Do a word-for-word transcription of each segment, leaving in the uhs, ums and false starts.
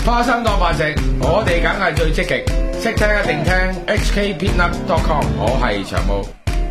花生當飯食，我哋梗係最積極，識聽一定聽 H K Peanut dot com， 我係長毛。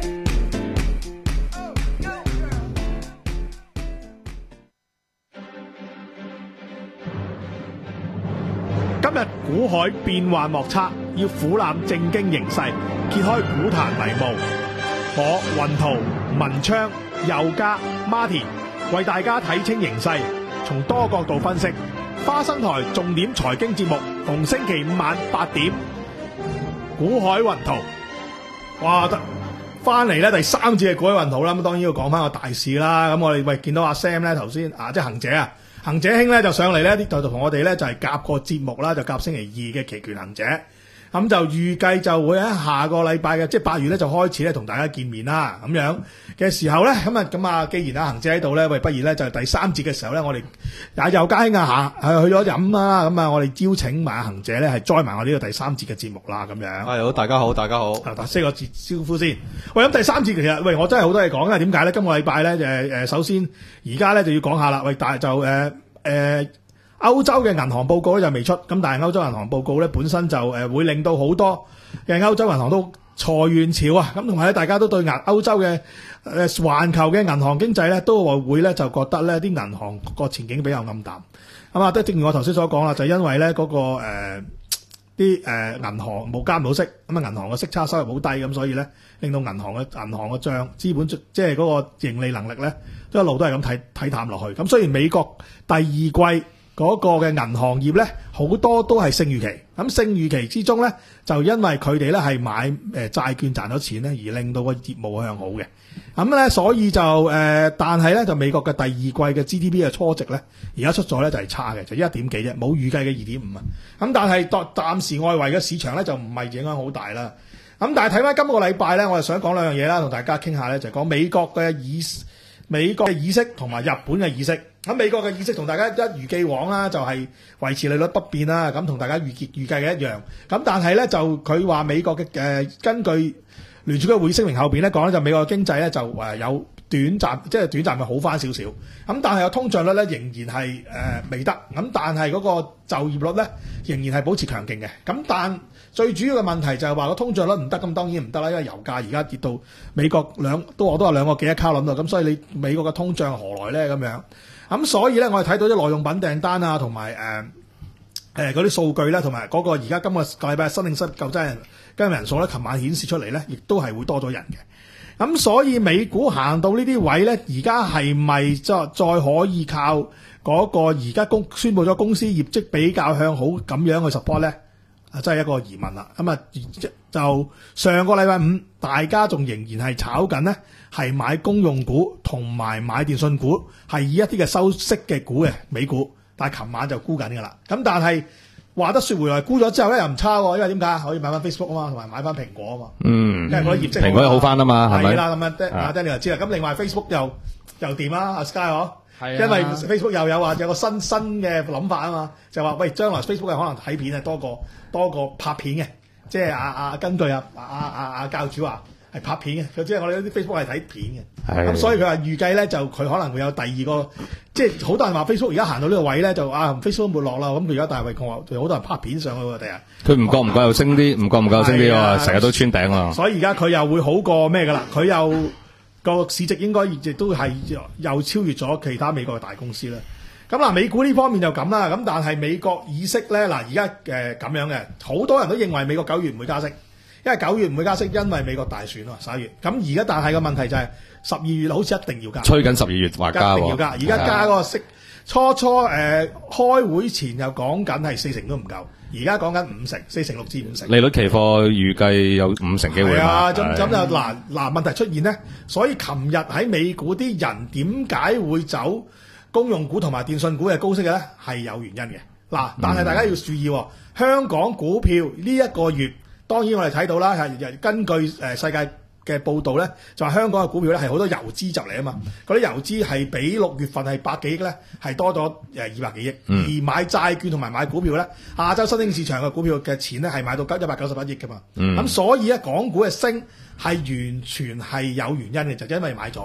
今日股海變幻莫測，要俯瞰正經形勢，揭開股壇迷霧。我雲圖、文昌、佑嘉、Martin 為大家睇清形勢，從多角度分析。花生台重點財經節目，逢星期五晚八點。股海雲圖，哇！得翻嚟咧第三節嘅股海雲圖啦。咁當然要講翻個大事啦。咁我哋喂見到阿 Sam 咧頭先啊，即係恒姐啊。恒姐兄咧就上嚟咧，啲就同我哋咧就係夾個節目啦，就夾星期二嘅期權恒姐，咁就預計就會喺下個禮拜嘅即係八月咧就開始咧同大家見面啦，咁樣嘅時候咧，咁啊咁啊，既然阿恒姐喺度咧，喂，不如咧就第三節嘅時候咧，我哋也有家兄啊嚇，去咗飲啦，咁啊，我哋邀請埋阿恒姐咧係 join 埋我呢個第三節嘅節目啦，咁樣。 係好，大家好，大家好。 啊，四個字招呼先。喂，咁第三節其實，喂，我真係好多嘢講，因為點解咧？今個禮拜咧，誒誒，首先而家咧就要講下啦。喂，但係就誒。呃誒、呃，歐洲嘅銀行報告咧就未出，咁但係歐洲銀行報告咧本身就誒、呃、會令到好多嘅歐洲銀行都裁員潮啊，咁同埋咧大家都對亞歐洲嘅誒環球嘅銀行經濟咧都會咧就覺得咧啲銀行個前景比較暗淡，咁啊，都正如我頭先所講啦，就因為咧嗰、那個誒啲誒銀行冇監冇息，咁啊銀行嘅息差收入好低，咁所以咧令到銀行嘅銀行嘅帳資本即係嗰個盈利能力咧。一路都係咁睇睇淡落去，咁雖然美國第二季嗰個嘅銀行業咧好多都係勝預期，咁勝預期之中咧就因為佢哋咧係買誒債券賺咗錢咧，而令到個業務向好嘅，咁咧所以就誒、呃，但係咧就美國嘅第二季嘅 G D P 嘅初值咧，而家出咗咧就係差嘅，就一點幾啫，冇預計嘅二點五啊，咁但係暫暫時外圍嘅市場咧就唔係影響好大啦，咁但係睇翻今個禮拜咧，我係想講兩樣嘢啦，同大家傾下咧，就係、講美國嘅議。美國嘅議息同埋日本嘅議息，咁美國嘅議息同大家一如既往啦，就係維持利率不變啦，咁同大家預結預計嘅一樣。咁但係咧就佢話美國嘅誒、呃、根據聯儲局會議聲明後邊咧講咧，就美國嘅經濟咧就誒有短暫即係短暫嘅好翻少少。咁但係個通脹率咧仍然係誒、呃、未得，咁但係嗰個就業率咧仍然係保持強勁嘅。咁但最主要嘅問題就係話個通脹率唔得，咁當然唔得啦，因為油價而家跌到美國兩都我都話兩個幾一卡諗到，咁所以你美國嘅通脹何來咧咁樣？咁所以咧我哋睇到啲耐用品訂單啊，同埋誒誒嗰啲數據咧，同埋嗰個而家今個禮拜新領失救濟人跟人數咧，琴晚顯示出嚟咧，亦都係會多咗人嘅。咁所以美股行到呢啲位咧，而家係咪再再可以靠嗰個而家公宣佈咗公司業績比較向好咁樣去 support 咧？啊，真係一個疑問啦。咁啊，就上個禮拜五，大家仲仍然係炒緊呢，係買公用股同埋買電信股，係以一啲嘅收息嘅股嘅美股。但係琴晚就沽緊㗎啦。咁但係話得說回來，沽咗之後咧又唔差喎，因為點解可以買翻 Facebook 啊嘛，同埋買翻蘋果啊嘛。 嗯， 因為嗰啲業績蘋果又好翻啊嘛，係咪？ 係啦，咁啊，阿 Danny 就知啦。咁另外 Facebook 又又掂啦，阿 Sky 嗬。 係啊， 因為 Facebook 又有話有個新新嘅諗法啊嘛，就話喂將來 Facebook 係可能睇片係多過多過拍片嘅，即係啊啊根據啊啊啊啊教主話係拍片嘅，佢即係我哋啲 Facebook 係睇片嘅，咁所以佢話預計咧就佢可能會有第二個，即係好多人話 Facebook 而家行到呢個位咧就啊 Facebook 沒落啦，咁佢而家大衛講話仲有好多人拍片上去喎，第日佢唔覺唔覺又升啲，唔覺唔覺又升啲喎，成日都穿頂喎， 所以而家佢又會好過咩㗎啦，佢又。個市值應該亦都係又超越咗其他美國嘅大公司啦。咁嗱，美股呢方面就咁啦。咁但係美國議息咧，嗱而家誒咁樣嘅，好多人都認為美國九月唔會加息，因為九月唔會加息，因為美國大選啊十一月。咁而家但係個問題就係十二月好似一定要加， 吹緊十二月話加喎， 一定要加。而家加嗰個息，初初誒、呃、開會前又講緊係四成都唔夠。而家講緊五成，四成六至五成。 利率期貨預計有五成機會嘛？ 係啊，咁咁就嗱嗱問題出現咧，所以琴日喺美股啲人點解會走公用股同埋電信股嘅高息嘅咧？係有原因嘅。嗱，但係大家要注意，嗯、香港股票呢一個月，當然我哋睇到啦，係根據誒世界嘅報導咧，就話香港嘅股票咧係好多游資入嚟啊嘛，嗰啲游資係比六月份係百幾億咧，係多咗誒二百幾億，嗯、而買債券同埋買股票咧，亞洲新興市場嘅股票嘅錢咧係買到一百九十一億噶嘛，咁、嗯、所以咧港股嘅升係完全係有原因嘅，就因為買咗，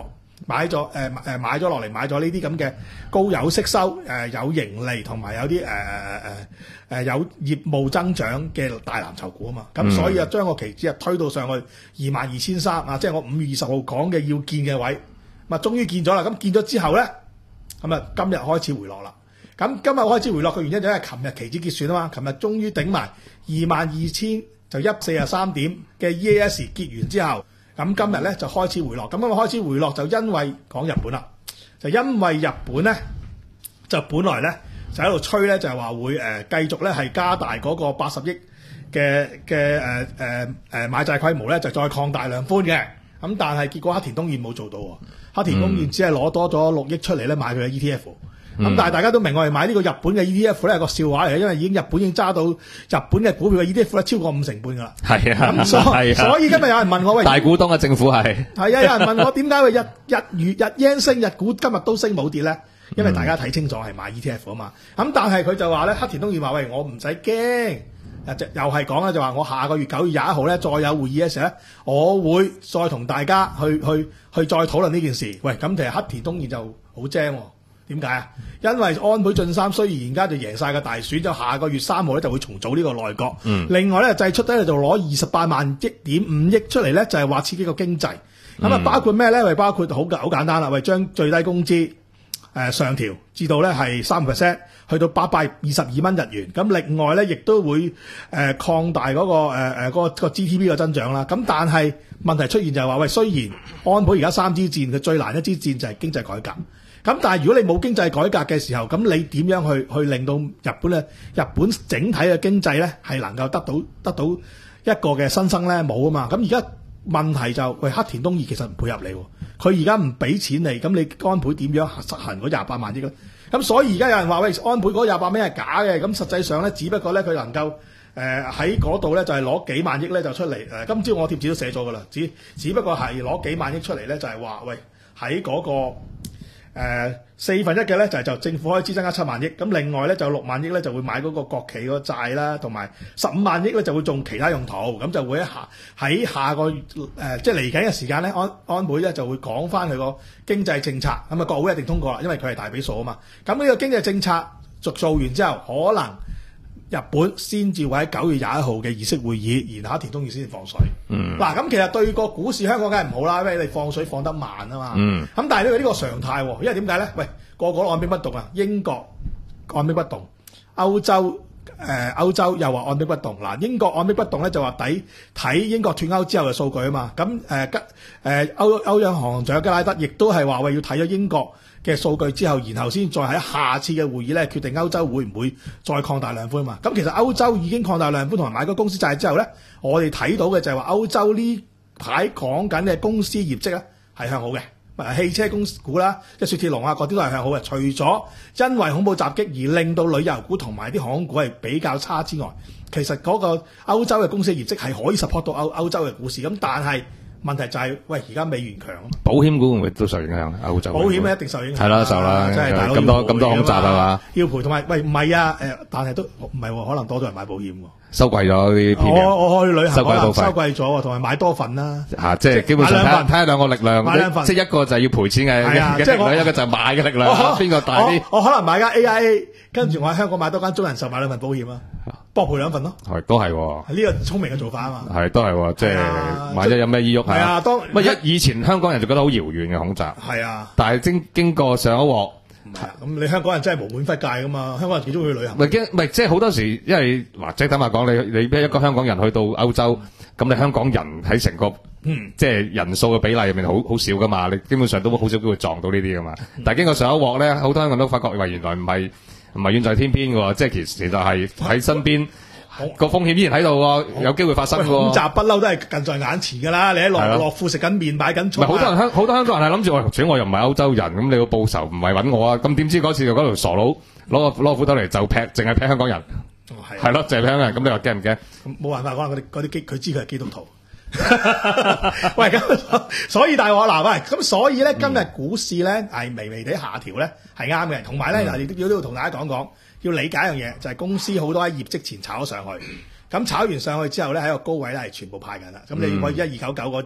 買咗誒誒買咗落嚟，買咗呢啲咁嘅高有息收、誒、呃、有盈利同埋有啲誒誒誒誒有業務增長嘅大藍籌股啊嘛，咁、嗯、所以啊將個期指啊推到上去二萬二千三啊，即係我五月二十號講嘅要見嘅位，咁啊終於見咗啦，咁見咗之後咧，咁啊今日開始回落啦，咁今日開始回落嘅原因就係琴日期指結算啊嘛，琴日終於頂埋二萬二千就一四十三點嘅 E A S 結完之後。咁今日咧就開始回落，咁啊開始回落就因為講日本啦，就因為日本咧就本來咧就喺度吹咧就係話會誒、呃、繼續咧係加大嗰個八十億嘅嘅誒誒誒買債規模咧就再擴大量寬嘅，咁但係結果黑田東彥冇做到喎，黑田東彥只係攞多咗六億出嚟咧買佢嘅 E T F。咁、嗯、但係大家都明我哋買呢個日本嘅 E T F 咧係個笑話嚟嘅，因為已經日本已經揸到日本嘅股票嘅 E T F 咧超過五成半㗎啦。係啊，咁所以、啊、所以今日有人問我喂，大股東嘅政府係係啊，有人問我點解會日日日日 yen 升，日股今日都升冇跌咧？因為大家睇清楚係買 E T F 啊嘛。咁、嗯、但係佢就話咧，黑田東彥話喂，我唔使驚，又係講咧就話我下個月九月廿一號咧再有會議嘅時候咧，我會再同大家去去去再討論呢件事。喂，咁其實黑田東彥就好精喎。點解啊？因為安倍晉三雖然而家就贏晒個大選，就下個月三號咧就會重組呢個內閣。嗯。另外咧，製出咧就攞二十八萬億點五億出嚟咧，就係話刺激個經濟。咁、嗯、啊，包括咩咧？為包括好好簡單啦，為將最低工資誒、呃、上調至到咧係三 percent， 去到八百二十二蚊日元。咁另外咧，亦都會誒擴、呃、大嗰、那個誒誒、呃那個、那個 G D P 嘅增長啦。咁但係問題出現就係話，喂，雖然安倍而家三支箭，佢最難一支箭就係經濟改革。咁但係如果你冇經濟改革嘅時候，咁你點樣去去令到日本咧日本整體嘅經濟咧係能夠得到得到一個嘅新生咧？冇啊嘛！咁而家問題就喂，黑田東彥其實唔配合你，佢而家唔俾錢你，咁你安倍點樣實行嗰廿八萬億咧？咁所以而家有人話喂，安倍嗰廿八蚊係假嘅，咁實際上咧只不過咧佢能夠誒喺嗰度咧就係攞幾萬億咧就出嚟誒。今朝我貼紙都寫咗㗎啦，只只不過係攞幾萬億出嚟咧就係話喂喺嗰個。誒、呃、四分一嘅咧就係、是、就政府開支增加七萬億，咁另外咧就六萬億咧就會買嗰個國企嗰個債啦，同埋十五萬億咧就會做其他用途，咁就會喺下喺下個月誒、呃、即係嚟緊嘅時間咧，安安倍咧就會講翻佢個經濟政策，咁啊國會一定通過啦，因為佢係大比數啊嘛。咁呢個經濟政策續做完之後，可能日本先至會喺九月廿一號嘅議息會議，然後黑田東彥先至放水。嗯，嗱咁其實對個股市香港梗係唔好啦，因為你放水放得慢啊嘛。嗯，咁但係呢個呢個常態喎，因為點解咧？喂，個個都按兵不動啊！英國按兵不動，歐洲誒、呃、歐洲又話按兵不動。嗱，英國按兵不動咧就話抵睇英國脫歐之後嘅數據啊嘛。咁誒吉誒歐歐央行長吉拉德亦都係話喂要睇咗英國嘅數據之後，然後先再喺下次嘅會議咧決定歐洲會唔會再擴大量寬嘛？咁其實歐洲已經擴大量寬同埋買個公司債之後咧，我哋睇到嘅就係話歐洲呢排講緊嘅公司業績咧係向好嘅，汽車公司股啦，即係雪鐵龍啊嗰啲都係向好嘅。除咗因為恐怖襲擊而令到旅遊股同埋啲航空股係比較差之外，其實嗰個歐洲嘅公司業績係可以 support 到歐歐洲嘅股市。咁但係問題就係、是，喂，而家美元強， 保險股會唔會都受影響？歐洲保險咧一定受影響， 係啦，受啦， 即係咁多咁多恐襲係嘛？ 要賠同埋，喂，唔係啊，誒，但係都唔係喎，可能多咗人買保險喎， 收貴咗啲。 我我去旅行收貴到收貴咗，同埋買多份啦。 嚇，即係基本上睇睇下兩個力量， 買兩份， 即係一個就係要賠錢嘅嘅力量，一個就係買嘅力量，邊個大啲？ 我可能買間 A I A， 跟住我喺香港買多間中人壽買兩份保險啊。博賠兩份咯， 係都係喎， 係呢個聰明嘅做法啊嘛， 係都係喎，即係萬一有咩意喐係啊，當乜一以前香港人就覺得好遙遠嘅恐襲，係啊，但係經經過上一鑊， 咁你香港人真係無滿忽界噶嘛，香港人幾中意去旅行， 唔係驚，唔係即係好多時，因為或者坦白講，你你一個香港人去到歐洲，咁你香港人喺成個嗯即係人數嘅比例入面好好少噶嘛，你基本上都好少機會撞到呢啲噶嘛，但係經過上一鑊咧，好多香港人都發覺，喂，原來唔係。唔係遠在天邊喎，即係其實其實係喺身邊個風險依然喺度喎，有機會發生喎。恐襲不嬲都係近在眼前㗎啦，你喺樂樂富食緊麵擺緊菜。唔係好多人香好多香港人係諗住，喂，主要我又唔係歐洲人，咁你要報仇唔係揾我啊？咁點知嗰次就嗰條傻佬攞個攞斧頭嚟就劈，淨係劈香港人。係係咯，就係劈香港人。咁你話驚唔驚？冇辦法講，嗰啲嗰啲基佢知佢係基督徒。喂，咁所以大鑊嗱，喂，咁所以咧今日股市咧係微微地下調咧係啱嘅，同埋咧嗱，亦都要同大家講講，要理解一樣嘢，就係、是、公司好多喺業績前炒咗上去，咁炒完上去之後咧喺個高位咧係全部派緊啦，咁你可以一二九九嗰啲，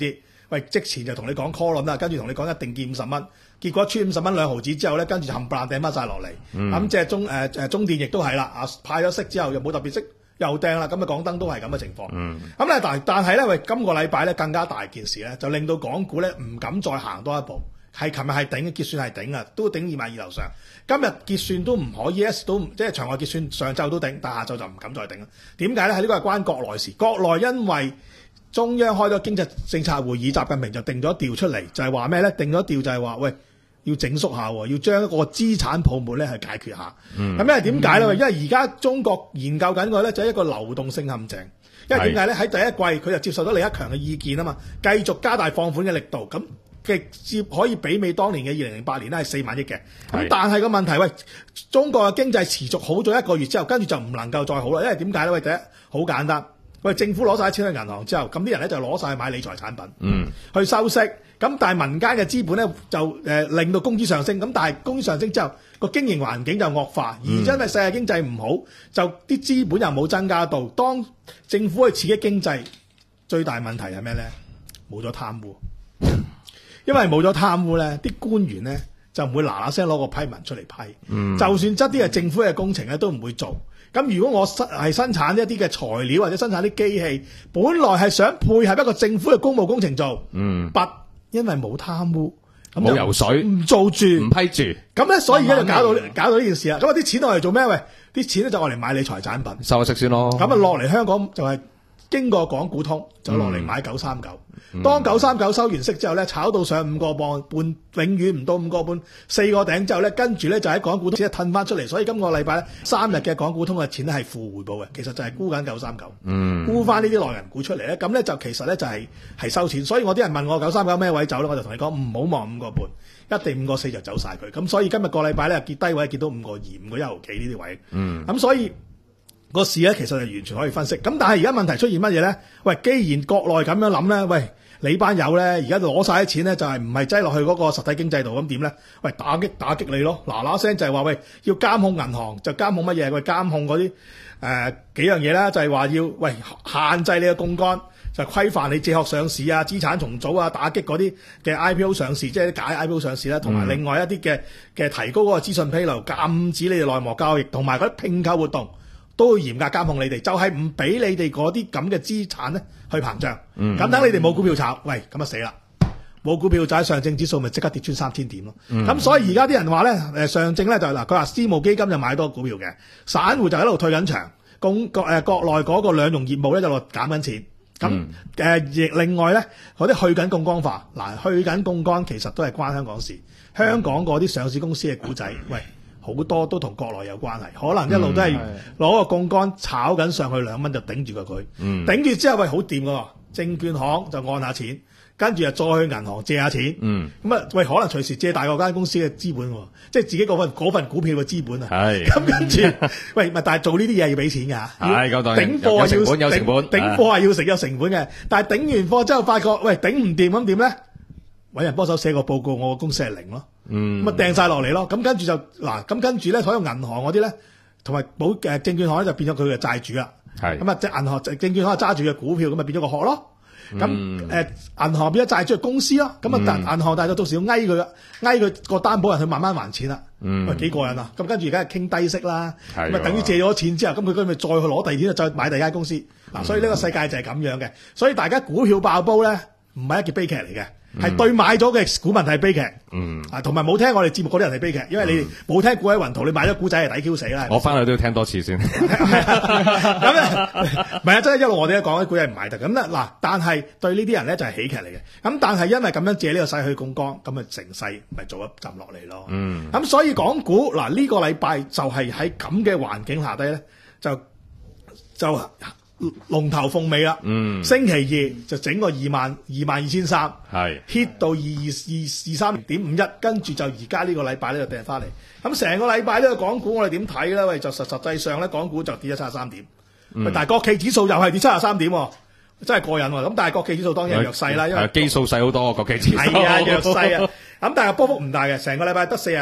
喂，即前就同你講 call 輪啦，跟住同你講一定見五十蚊，結果穿五十蚊兩毫子之後咧，跟住冚唪唥掟翻晒落嚟。咁、嗯、即係中誒誒、呃、中電亦都係啦，啊派咗息之後又冇特別息又掟啦，咁啊港燈都係咁嘅情況。咁咧、嗯、但但係咧喂，今個禮拜咧更加大件事咧，就令到港股咧唔敢再行多一步。係琴日係頂嘅結算係頂啊，都頂二萬二樓上。今日結算都唔可以 ，yes 都即係場外結算上晝都頂，但下晝就唔敢再頂啦。點解咧？係呢個係關國內事。國內因為中央開咗經濟政策會議，習近平就定咗調出嚟，就係話咩咧？定咗調就係話喂，要整縮下，要將一個資產泡沫咧係解決下。咁、嗯、因為點解咧？嗯、因為而家中國研究緊個咧就係一個流動性陷阱。因為點解咧？喺第一季佢就接受咗李克強嘅意見啊嘛，繼續加大放款嘅力度咁。直接可以媲美當年嘅二零零八年咧係四萬億嘅，咁但係個問題，喂，中國嘅經濟持續好咗一個月之後，跟住就唔能夠再好啦，因為點解咧？喂，第一好簡單，喂，政府攞晒錢去銀行之後，咁啲人咧就攞晒去買理財產品，嗯，去收息，咁但係民間嘅資本咧就誒、呃、令到工資上升，咁但係工資上升之後個經營環境就惡化，而因為世界經濟唔好，就啲資本又冇增加到，當政府去刺激經濟，最大問題係咩咧？冇咗貪污。因為冇咗貪污咧，啲官員咧就唔會嗱嗱聲攞個批文出嚟批，嗯、就算質啲係政府嘅工程咧都唔會做。咁如果我生係生產一啲嘅材料或者生產啲機器，本來係想配合一個政府嘅公務工程做，嗯，不因為冇貪污， 冇油水， 唔做住，唔批住， 咁咧所以而家就搞到搞到呢件事啦。咁啊啲錢攞嚟做咩？喂，啲錢咧就攞嚟買理財產品， 收息先咯。 咁啊落嚟香港就係、是。經過港股通就落嚟買九三九，當九三九收完息之後咧，炒到上五個半，永遠唔到五個半，四個頂之後咧，跟住咧就喺港股通只係褪翻出嚟，所以今個禮拜咧三日嘅港股通嘅錢咧係負回報嘅，其實就係沽緊九三九，沽翻呢啲內銀股出嚟咧，咁咧就其實咧就係係收錢，所以我啲人問我九三九咩位走咧，我就同你講唔好望五個半，一定五個四就走晒佢，咁所以今日個禮拜咧跌低位跌到五個二、五個一毫幾呢啲位，咁、嗯、所以。個市咧其實係完全可以分析，咁但係而家問題出現乜嘢咧？喂，既然國內咁樣諗咧，喂，你班友咧而家攞晒啲錢咧，就係唔係擠落去嗰個實體經濟度咁點咧？喂，打擊打擊你咯，嗱嗱聲就係話喂，要監控銀行，就監控乜嘢？喂，監控嗰啲誒幾樣嘢啦，就係話要喂限制你嘅槓桿，就規範你借殼上市啊、資產重組啊、打擊嗰啲嘅 I P O 上市，即係假 I P O 上市啦，同埋另外一啲嘅嘅提高嗰個資訊披露，禁止你哋內幕交易，同埋嗰啲併購活動。都會嚴格監控你哋，就係唔俾你哋嗰啲咁嘅資產咧去膨脹。咁、嗯、等你哋冇股票炒，喂，咁啊死啦！冇股票就喺上證指數咪即刻跌穿三千點咯。咁、嗯、所以而家啲人話咧，誒上證咧就嗱，佢話私募基金就買多股票嘅，散戶就喺度退緊場，公國誒國內嗰個兩融業務咧就落減緊錢。咁誒亦另外咧，嗰啲去緊槓桿化，嗱去緊槓桿其實都係關香港事。香港嗰啲上市公司嘅股仔，喂。好多都同國內有關係，可能一路都係攞個槓桿炒緊上去兩蚊就頂住個佢，嗯、頂住之後喂好掂㗎喎，證券行就按下錢，跟住又再去銀行借下錢，咁啊、嗯、喂可能隨時借大嗰間公司嘅資本喎，即係自己嗰份嗰份股票嘅資本啊，咁跟住喂咪但係做呢啲嘢要俾錢㗎，頂貨係要有成本， 頂貨係要食有成本嘅，但係頂完貨之後發覺喂頂唔掂咁點咧？搵人幫手寫個報告，我個公司係零咯，咁啊掟晒落嚟咯，咁跟住就嗱，咁跟住咧所有銀行嗰啲咧，同埋保誒證券行咧就變咗佢嘅債主啦，咁啊即係銀行證券行揸住嘅股票，咁咪變咗個殼咯，咁誒、嗯呃、銀行變咗債主嘅公司咯，咁啊但銀行大咗到時要翳佢，翳佢個擔保人去慢慢還錢啦，嗯、喂幾過癮啊！咁跟住而家係傾低息啦，咁啊等於借咗錢之後，咁佢佢咪再去攞第二錢，再買第二間公司，嗱、嗯，所以呢個世界就係咁樣嘅，所以大家股票爆煲咧，唔係一件悲劇嚟嘅。係對買咗嘅股民係悲劇，嗯，啊，同埋冇聽我哋節目嗰啲人係悲劇，因為你冇聽股喺雲圖，你買咗股仔係抵 Q 死啦。 我翻去都要聽多次先。 咁咧，唔係啊，真係一路我哋都講啲股仔唔買得。咁咧嗱，但係對呢啲人咧就係喜劇嚟嘅。咁但係因為咁樣借呢個勢去槓桿，咁啊成勢咪做一浸落嚟咯。嗯，咁所以港股嗱呢個禮拜就係喺咁嘅環境下低咧，就就。龍頭鳳尾啦，嗯，星期二就整個二萬二萬二千三，係 hit 到二二二二三點五一，跟住就而家呢個禮拜咧就掟翻嚟。咁成個禮拜呢個港股我哋點睇咧？喂，就實實際上咧，港股就跌咗七十三點，嗯、但係國企指數又係跌七十三點，真係過癮喎。咁但係國企指數當然係弱勢啦，因為基數細好多，國企指數係啊弱勢啊。咁但係波幅唔大嘅，成個禮拜得四十七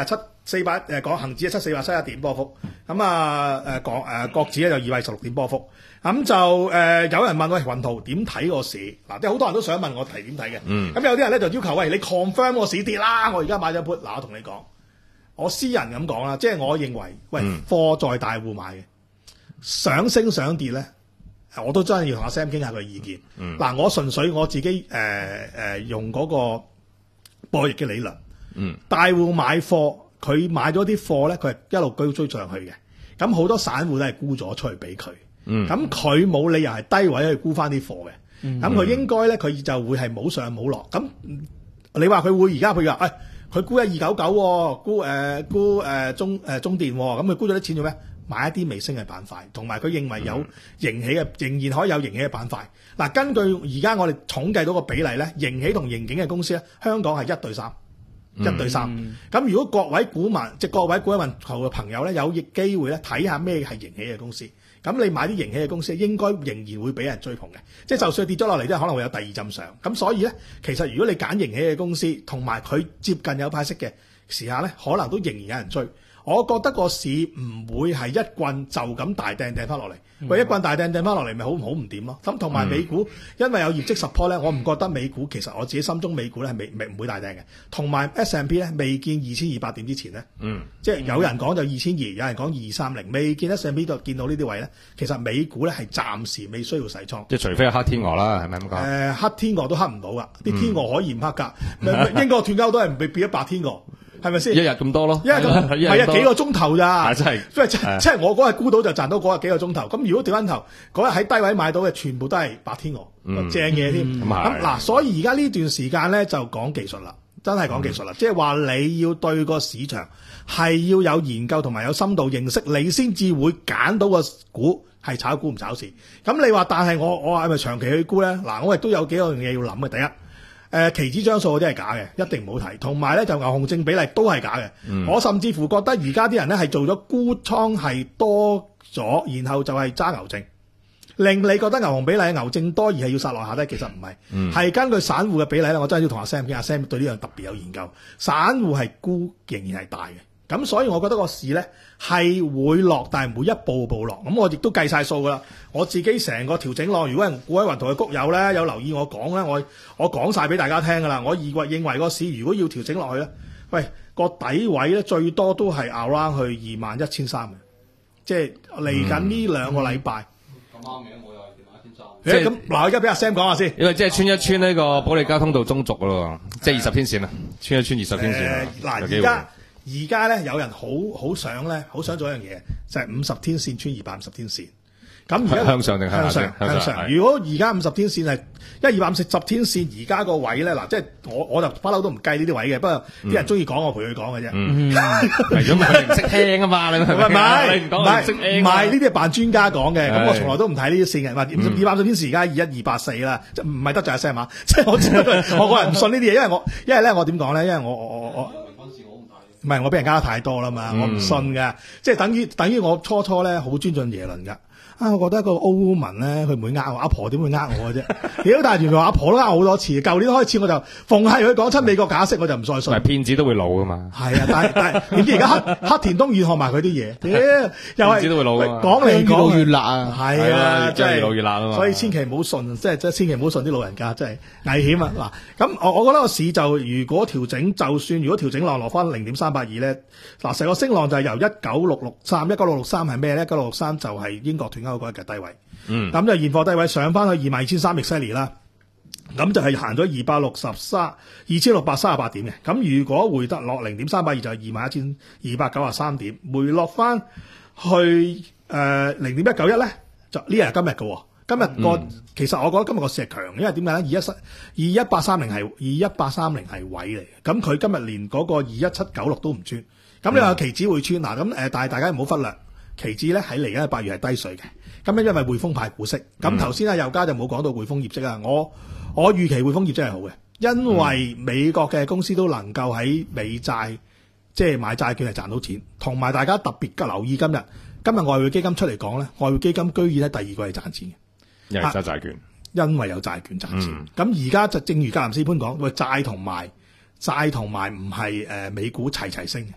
四百誒講恆指一七四百七十一點波幅，咁啊誒講誒國指咧就二百十六點波幅，咁就誒、呃、有人問喂雲圖點睇個市？嗱，即係好多人都想問我係點睇嘅，咁、 嗯、 有啲人咧就要求喂你 confirm 個市跌啦，我而家買咗 put，嗱我同你講，我私人咁講啦，即係我認為喂貨在大戶買嘅，想升想跌咧，我都真係要同阿 Sam 傾下佢意見。嗱、嗯，我純粹我自己誒誒、呃呃、用嗰個博弈嘅理論，嗯、大戶買貨。佢買咗啲貨咧，佢係一路追追上去嘅。咁好多散戶都係沽咗出去俾佢。咁佢冇理由係低位去沽翻啲貨嘅。咁、嗯、佢應該咧，佢就會係冇上冇落。咁你話佢會而家譬如話，誒佢沽一二九九，沽誒沽誒中誒、呃、中電，咁佢沽咗啲錢做咩？買一啲微升嘅板塊，同埋佢認為有盈起嘅，仍然可以有盈起嘅板塊。嗱，根據而家我哋統計到個比例咧，盈起同盈警嘅公司咧，香港係一對三。一對三，咁、嗯、如果各位股民即係各位股民球嘅朋友咧，有機會咧睇下咩係盈起嘅公司，咁你買啲盈起嘅公司，應該仍然會俾人追捧嘅，即係就算跌咗落嚟，都可能會有第二浸上。咁所以咧，其實如果你揀盈起嘅公司，同埋佢接近有派息嘅時下咧，可能都仍然有人追。我覺得個市唔會係一棍就咁大掟掟翻落嚟，喂、嗯、一棍大掟掟翻落嚟咪好唔好唔掂咯？咁同埋美股、嗯、因為有業績 support 咧，我唔覺得美股其實我自己心中美股咧係未未唔會大掟嘅。同埋 S and P 咧未見二千二百點之前咧，嗯，即係有人講就二千二，有人講二三零，未見 S and P 度見到呢啲位咧，其實美股咧係暫時未需要洗倉， 即係除非係黑天鵝啦，係咪咁講？ 誒黑天鵝都黑唔到噶，啲天鵝可以唔黑㗎、嗯，英國斷交都係被變咗白天鵝。係咪先？一日咁多咯， 一日咁係啊，幾個鐘頭咋？ 真係， 即係即係我嗰日估到就賺到嗰日幾個鐘頭。咁如果調翻頭嗰日喺低位買到嘅，全部都係白天鵝，嗯、正嘢添。咁嗱、嗯，所以而家呢段時間咧就講技術啦，真係講技術啦。即係話你要對個市場係要有研究同埋有深度認識，你先至會揀到個股係炒股唔炒市。咁你話，但係我我係咪長期去沽咧？嗱，我亦都有幾個樣嘢要諗嘅。第一。誒、呃、期指張數嗰啲係假嘅，一定唔好睇。同埋咧就牛熊證比例都係假嘅、嗯。我甚至乎覺得而家啲人咧係做咗沽倉係多咗，然後就係揸牛證，令你覺得牛熊比例牛證多而係要殺落下低，其實唔係，係、嗯、根據散戶嘅比例咧。我真係要同阿 Sam 傾，阿 Sam 對呢樣特別有研究。散戶係沽仍然係大嘅。咁所以我覺得個市咧係會落，但係唔會一步步落。咁我亦都計晒數噶啦。我自己成個調整浪，如果人股喺雲圖嘅谷友咧有留意我講咧，我我講晒俾大家聽噶啦。我認為認為個市如果要調整落去咧，喂個底位咧最多都係 around 去二萬一千三嘅，即係嚟緊呢兩個禮拜。咁啱嘅，我又係二萬一千三。即係咁嗱，我而家俾阿 Sam 講下先。 因為即係穿一穿呢個保利加通道中軸咯，即係二十天線啊，穿一穿二十天線。 嗱而家。而家咧有人好好想咧，好想做一樣嘢，就係五十天線穿二百五十天線。咁而家向上定向下？ 向上向上。向上如果而家五十天線係一二百五十天線，而家個位咧嗱，即係我我就不嬲都唔計呢啲位嘅，不過啲人中意講我陪佢講嘅啫。 嗯，係咁佢唔識聽啊嘛，你唔係唔係唔係唔係呢啲係扮專家講嘅，咁我從來都唔睇呢啲線嘅。話二百五十天線而家二一二八四啦，即唔係得罪阿 Sam 嘛？即係我我個人唔信呢啲嘢，因為我因為咧我點講咧？因為我我我我。唔係我俾人加得太多啦嘛，嗯、我唔信㗎，即係等於等於我初初咧好尊重耶倫㗎。啊，我覺得個歐文咧佢唔會呃我，阿婆點會呃我嘅啫？屌，但係原來阿婆都呃我好多次。舊年開始我就逢係佢講出美國假息我就唔再信。 係騙子都會老噶嘛？係啊，但係但係點知而家黑黑田東彥學埋佢啲嘢，屌又係騙子都會老㗎嘛？講嚟講去越辣啊，係啊，真係越老越辣啊嘛！所以千祈唔好信，即係即係千祈唔好信啲老人家，真係危險啊！嗱，咁我我覺得個市就如果調整，就算如果調整浪落翻零點三八二咧，嗱成個升浪就係由一九六六三，一九六六三係咩咧？一九六六三就係英國脫歐嗰日嘅低位。嗯，咁就現貨低位上翻去二萬二千三 exactly 啦，咁就係行咗二百六十三二千六百三十八點嘅。咁如果回得落零點三八二就係二萬一千二百九十三點，回落翻去誒零點一九一咧，就呢日係今日嘅。今日個、嗯、其實我覺得今日個市係強，因為點解咧？二一三二一八三零係二一八三零係位嚟嘅，咁佢今日連嗰個二一七九六都唔穿，咁你話期指會穿嗱？咁誒，但係大家唔好忽略。期指咧喺嚟緊八月係低水嘅，咁咧因為匯豐派股息，咁頭先啊尤嘉就冇講到匯豐業績啊，我我預期匯豐業績係好嘅，因為美國嘅公司都能夠喺美債即係買債券係賺到錢，同埋大家特別嘅留意今日今日外匯基金出嚟講咧，外匯基金居然喺第二季係賺錢嘅， 因為揸債券， 因為有債券賺錢，咁而家就正如格林斯潘講，喂債同埋債同埋唔係誒美股齊齊升嘅。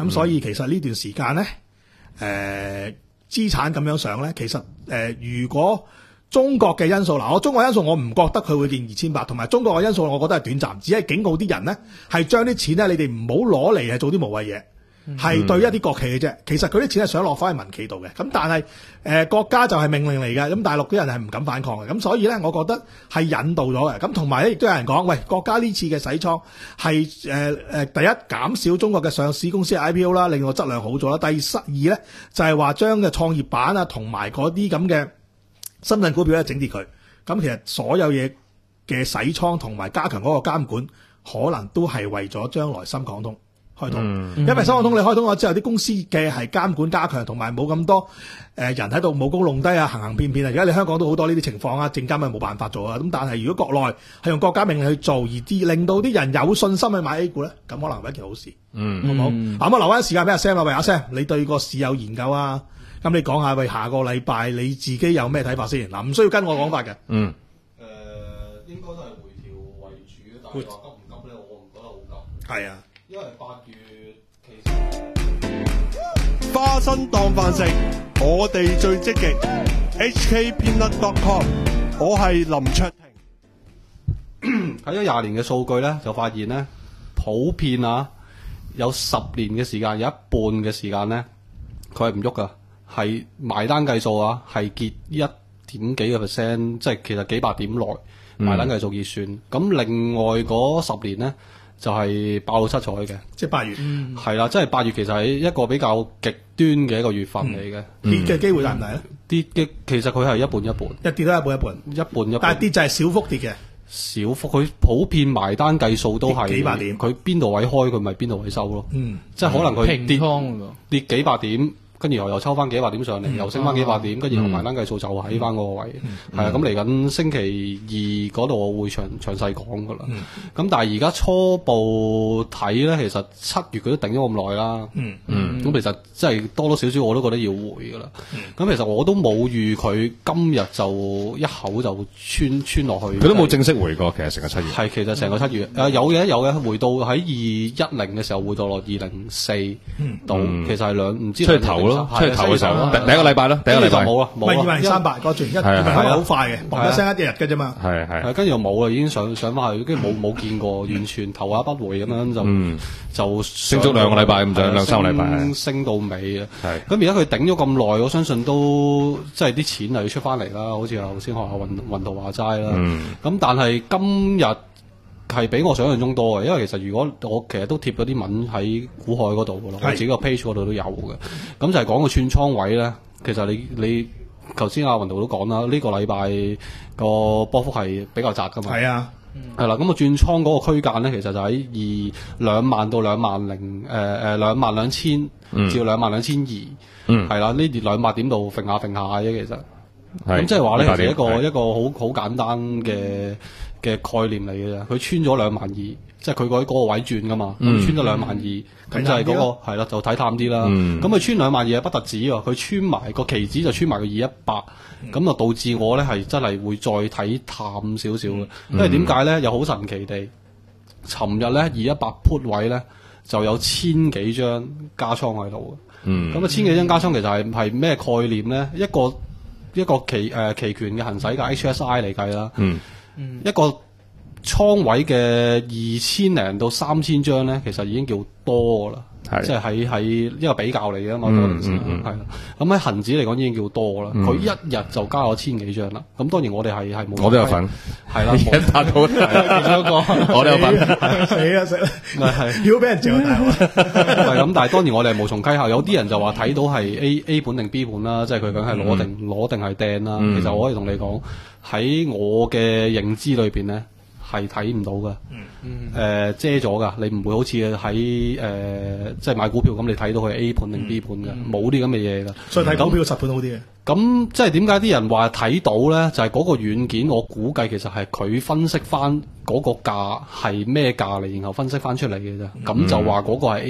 咁所以其實呢段時間咧，誒、呃、資產咁樣上咧，其實誒、呃、如果中國嘅因素嗱，我中國因素我唔覺得佢會見二千八，同埋中國嘅因素我覺得係短暫，只係警告啲人咧係將啲錢咧，你哋唔好攞嚟係做啲無謂嘢。係對一啲國企嘅啫，其實佢啲錢係想落翻去民企度嘅，咁但係誒、呃、國家就係命令嚟嘅，咁大陸啲人係唔敢反抗嘅，咁所以咧，我覺得係引導咗嘅，咁同埋咧亦都有人講，喂，國家呢次嘅洗倉係誒誒第一減少中國嘅上市公司嘅 I P O 啦，令到質量好咗啦，第二咧就係話將嘅創業板啊同埋嗰啲咁嘅深圳股票咧整跌佢，咁其實所有嘢嘅洗倉同埋加強嗰個監管，可能都係為咗將來深港通開通，嗯、因為深港通你開通咗之後，啲公司嘅係監管加強，同埋冇咁多誒、呃、人喺度舞高弄低啊，行行騙騙啊。而家你香港都好多呢啲情況啊，證監咪冇辦法做啊。咁但係如果國內係用國家命令去做，而啲令到啲人有信心去買 A 股咧，咁可能係一件好事。嗯，好唔好？咁啊、嗯，留翻時間俾阿 Sam 啦，喂，阿 Sam，你對個市有研究啊？咁你講下喂，下個禮拜你自己有咩睇法先？嗱，唔需要跟我講法嘅。嗯。 誒、呃，應該都係回調為主，但係話急唔急咧？我唔覺得好急。係啊。因為八月其實花生當飯食，我哋最積極。H K Peanut dot com， 我係林卓廷。睇咗廿年嘅數據咧，就發現咧，普遍啊，有十年嘅時間，有一半嘅時間咧，佢係唔喐噶，係埋單計數啊，係結一點幾個 percent， 即係其實幾百點內埋單計數結算。咁、嗯、另外嗰十年咧，就係爆到七彩嘅，即係八月，係啦、嗯，即係八月其實係一個比較極端嘅一個月份嚟嘅，跌嘅機會大唔大咧？跌嘅其實佢係一半一半，一跌都一半一半，一半一半，但係跌就係小幅跌嘅，小幅佢普遍埋單計數都係幾百點，佢邊度位開佢咪邊度位收咯，嗯，即係可能佢跌跌幾百點。跟住又又抽翻幾百點上嚟，嗯、又升翻幾百點，跟住、嗯、埋單計數就喺翻嗰個位，係啊、嗯。咁嚟緊星期二嗰度我會詳詳細講噶啦。咁、嗯、但係而家初步睇咧，其實七月佢都頂咗咁耐啦。嗯嗯。咁、嗯、其實即係多多少少我都覺得要回噶啦。咁、嗯、其實我都冇預佢今日就一口就穿穿落去。佢都冇正式回過，其實成個七月。係其實成個七月，誒、嗯、有嘅有嘅，回到喺二一零嘅時候回到落二零四度，嗯、其實係兩唔知。出去投出去投嘅時候，第第一個禮拜咯，第一個禮拜冇啦，冇啦，二萬零三百嗰轉，一係好快嘅，嘣一聲一日嘅啫嘛，係係，跟住又冇啦，已經上上翻去，跟住冇冇見過，完全頭也不回咁樣就就升足兩個禮拜咁就兩三個禮拜，升到尾啊，係，咁而家佢頂咗咁耐，我相信都即係啲錢係要出翻嚟啦，好似頭先學下運運道話齋啦，咁但係今日係比我想象中多嘅，因為其實如果我其實都貼咗啲文喺股海嗰度嘅咯，我自己個 page 嗰度都有嘅。咁就係講個串倉位咧，其實你你頭先阿雲道都講啦，呢、這個禮拜個波幅係比較窄噶嘛。係啊，係啦、嗯。咁個轉倉嗰個區間咧，其實就喺二兩萬到兩萬零誒誒兩萬兩千至到兩萬兩千二，係啦。呢兩百點度揈下揈下啫，其實。咁即係話咧，其實一個一個好好簡單嘅嘅概念嚟嘅啫。佢穿咗兩萬二，即係佢嗰嗰個位轉噶嘛。嗯、穿咗兩萬二，咁、嗯、就係嗰、那個係啦，就睇淡啲啦。咁佢、嗯、穿兩萬二係不特止喎，佢穿埋個期指就穿埋個二一八，咁就導致我咧係真係會再睇淡少少嘅。嗯、因為點解咧？又好神奇地，尋日咧二一八 put 位咧就有千幾張加倉喺度嘅。咁啊、嗯，千幾張加倉其實係係咩概念咧？一個一個期誒、呃、期權嘅行使價 H S I 嚟計啦，嗯、一個倉位嘅二千零到三千張咧，其實已經叫多啦，是即係喺喺一個比較嚟嘅嘛，多定少係啦。咁喺恒指嚟講已經叫多啦，佢、嗯、一日就加咗千幾張啦。咁當然我哋係係冇，我都有份，係啦，冇達到其中一個，我都有份，死啊死啦，係要俾人嚼大鑊。係咁，但係當然我哋係無從稽考。有啲人就話睇到係 A A 盤定 B 盤啦，即係佢梗係攞定攞定係掟啦。其實我可以同你講，喺我嘅認知裏邊咧，係睇唔到嘅，誒、嗯呃、遮咗噶，你唔會好似喺誒即係買股票咁，你睇到佢 A 盤定 B 盤嘅，冇啲咁嘅嘢噶。所以睇股票實盤好啲嘅。咁即係點解啲人話睇到咧？就係、是、嗰個軟件，我估計其實係佢分析翻嗰個價係咩價嚟，然後分析翻出嚟嘅啫。咁、嗯、就話嗰個係 A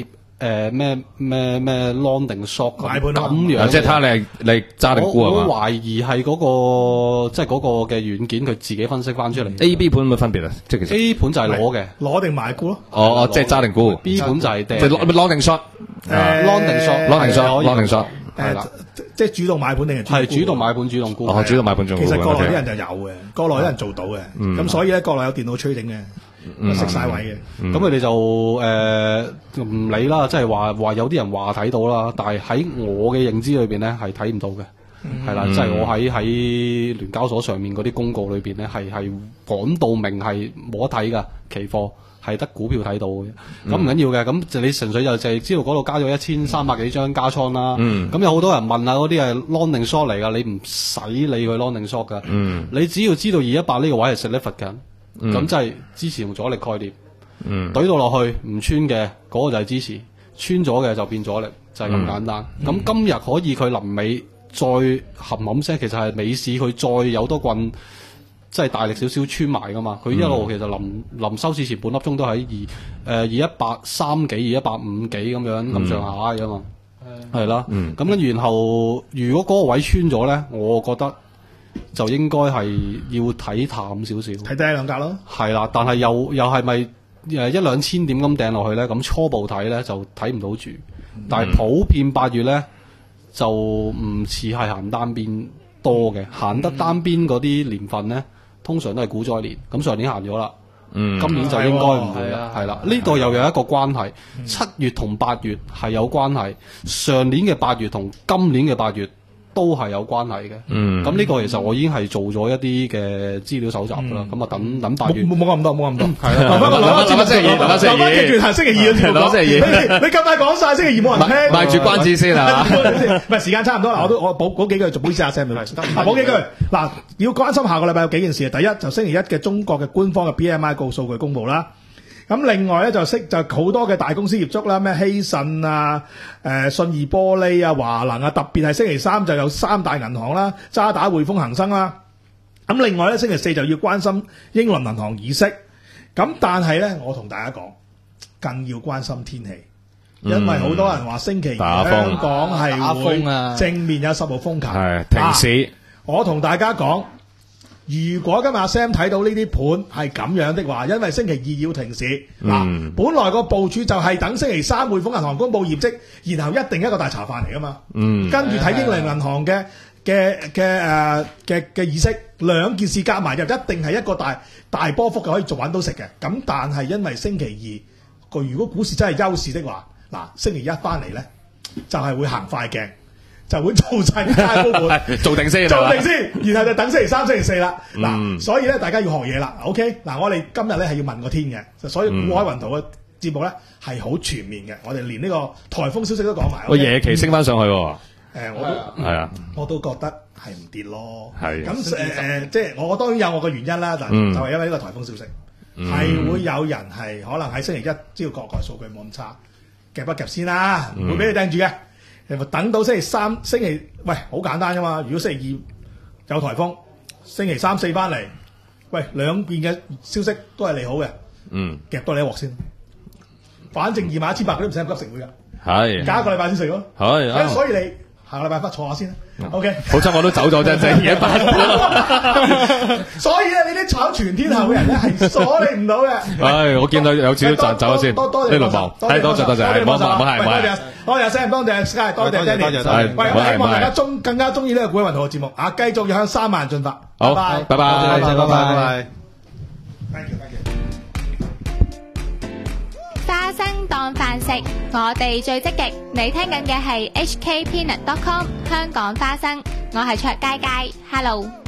誒咩咩咩 long 定 short 咁買盤咁樣， 即係睇下你係你揸定沽我係嘛？ 我懷疑係嗰個即係嗰個嘅軟件佢自己分析翻出嚟。 A B 盤有冇分別啊？即係其實 A 盤就係攞嘅攞定買沽咯。 哦哦，即係揸定沽。 ，B 盤就係即係掟。 long 定 short， 誒 long 定 short long 定 short， 係可以 long 定 short。 係啦， 即係主動買盤定係係主動買盤主動沽。 哦，主動買盤仲好其實國內啲嘅。 人就有嘅，國內啲人做到嘅，咁所以咧國內有電腦 trading 嘅，食晒位嘅。 咁佢哋就誒唔理啦，即係話話有啲人話睇到啦，但係喺我嘅認知裏邊咧係睇唔到嘅，係啦，即係我喺喺聯交所上面嗰啲公告裏邊咧係係講到明係冇得睇噶期貨。係得股票睇到嘅，咁唔緊要嘅，咁就你純粹就就係知道嗰度加咗一千三百幾張加倉啦。咁、嗯、有好多人問啊，嗰啲係 long 定 short 嚟噶，你唔使理佢 long 定 short 噶。嗯、你只要知道二一八呢個位係 significant 緊，咁即係支持同阻力概念。懟、嗯、到落去唔穿嘅嗰、嗰個就係支持，穿咗嘅就變阻力，就係、是、咁簡單。咁、嗯、今日可以佢臨尾再冚冚聲，其實係美市佢再有多棍。即係大力少少穿埋噶嘛，佢一路其實臨臨收市前半粒鐘都喺二誒二一八三幾、二一八五幾咁樣咁上下噶嘛，係啦。咁跟住然後，如果嗰個位穿咗咧，我覺得就應該係要睇淡少少， 睇低兩格咯。 係啦，但係又又係咪誒一兩千點咁掟落去咧？咁初步睇咧就睇唔到住，但係普遍八月咧就唔似係行單邊多嘅，行得單邊嗰啲年份咧。通常都係股災年，咁上年行咗啦，嗯、今年就應該唔會啦，係啦。呢度又有一個關係，七、嗯、月同八月係有關係，上年嘅八月同今年嘅八月都係有關係嘅。咁呢、嗯、個其實我已經係做咗一啲嘅資料搜集㗎啦。咁啊、嗯、等等八月， 冇冇咁多，冇咁多。係啦，留翻留翻星期二，留翻星期二， 留翻期權係星期二嘅節目講。星期二，你咁快講晒，星期二冇人聽。 賣住關子先啊！ 唔係時間差唔多啦，我都我補嗰幾句，做杯試下聲。啊，補幾句嗱，要關心下個禮拜有幾件事。第一就星期一嘅中國嘅官方嘅 P M I 個數據公佈啦。咁另外咧就識就好多嘅大公司業績啦，咩希慎啊、誒信義玻璃啊、華能啊，特別係星期三就有三大銀行啦，渣打、匯豐、恒生啦。咁另外咧星期四就要關心英倫銀行議息。咁但係咧，我同大家講，更要關心天氣，因為好多人話星期二香港係會正面有十號風球， 係停市。 我同大家講。如果今日阿 Sam 睇到呢啲盤係咁樣的話，因為星期二要停市，嗱、嗯，本來個部署就係等星期三匯豐銀行公佈業績，然後一定一個大茶飯嚟噶嘛，嗯、跟住睇英倫銀行嘅嘅嘅誒嘅嘅議息，兩件事夾埋就一定係一個大大波幅嘅可以做揾到食嘅。咁但係因為星期二個如果股市真係優勢的話，嗱星期一翻嚟咧就係、是、會行快鏡。就會做晒啲大波盤， 做定先， 做定先，然後就等星期三、星期四啦。嗱、 嗯， 所以咧，大家要學嘢啦。OK，嗱，我哋今日咧係要問個天嘅，所以股海雲圖嘅節目咧係好全面嘅。我哋連呢個颱風消息都講埋。 個夜期升翻上去喎。 誒、呃，我都係啊，我都覺得係唔跌咯。係咁誒誒，即係我當然有我嘅原因啦，就就係因為呢個颱風消息係、嗯、會有人係可能喺星期一知道各個數據冇咁差，夾不夾先啦？唔、嗯、會俾你掟住嘅。等到星期三、星期喂，好簡單啫嘛。如果星期二有颱風，星期三四翻嚟，喂，兩邊嘅消息都係利好嘅，嗯，夾多你一鑊先。反正二萬一千八佢都唔使咁急食會㗎，係加一個禮拜先食咯，係，所以你下個禮拜翻坐下先啦。OK， 好彩我都走咗啫，即係二一八。 所以咧，你啲炒全天候嘅人咧係鎖你唔到嘅。 唉，我見到有少少賺走咗先， 多多謝呢輪忙，係多謝多謝，冇冇冇係冇係。 多謝 Sam，多謝 Sky，多謝 Danny，喂，希望大家中更加中意呢個股海雲圖嘅節目啊！繼續要向三萬進發。 好，拜拜，拜拜，拜拜。 Thank you，thank you。 花生當飯食，我哋最積極。你聽緊嘅係 H K Peanut dot com 香港花生，我係卓佳佳 ，Hello。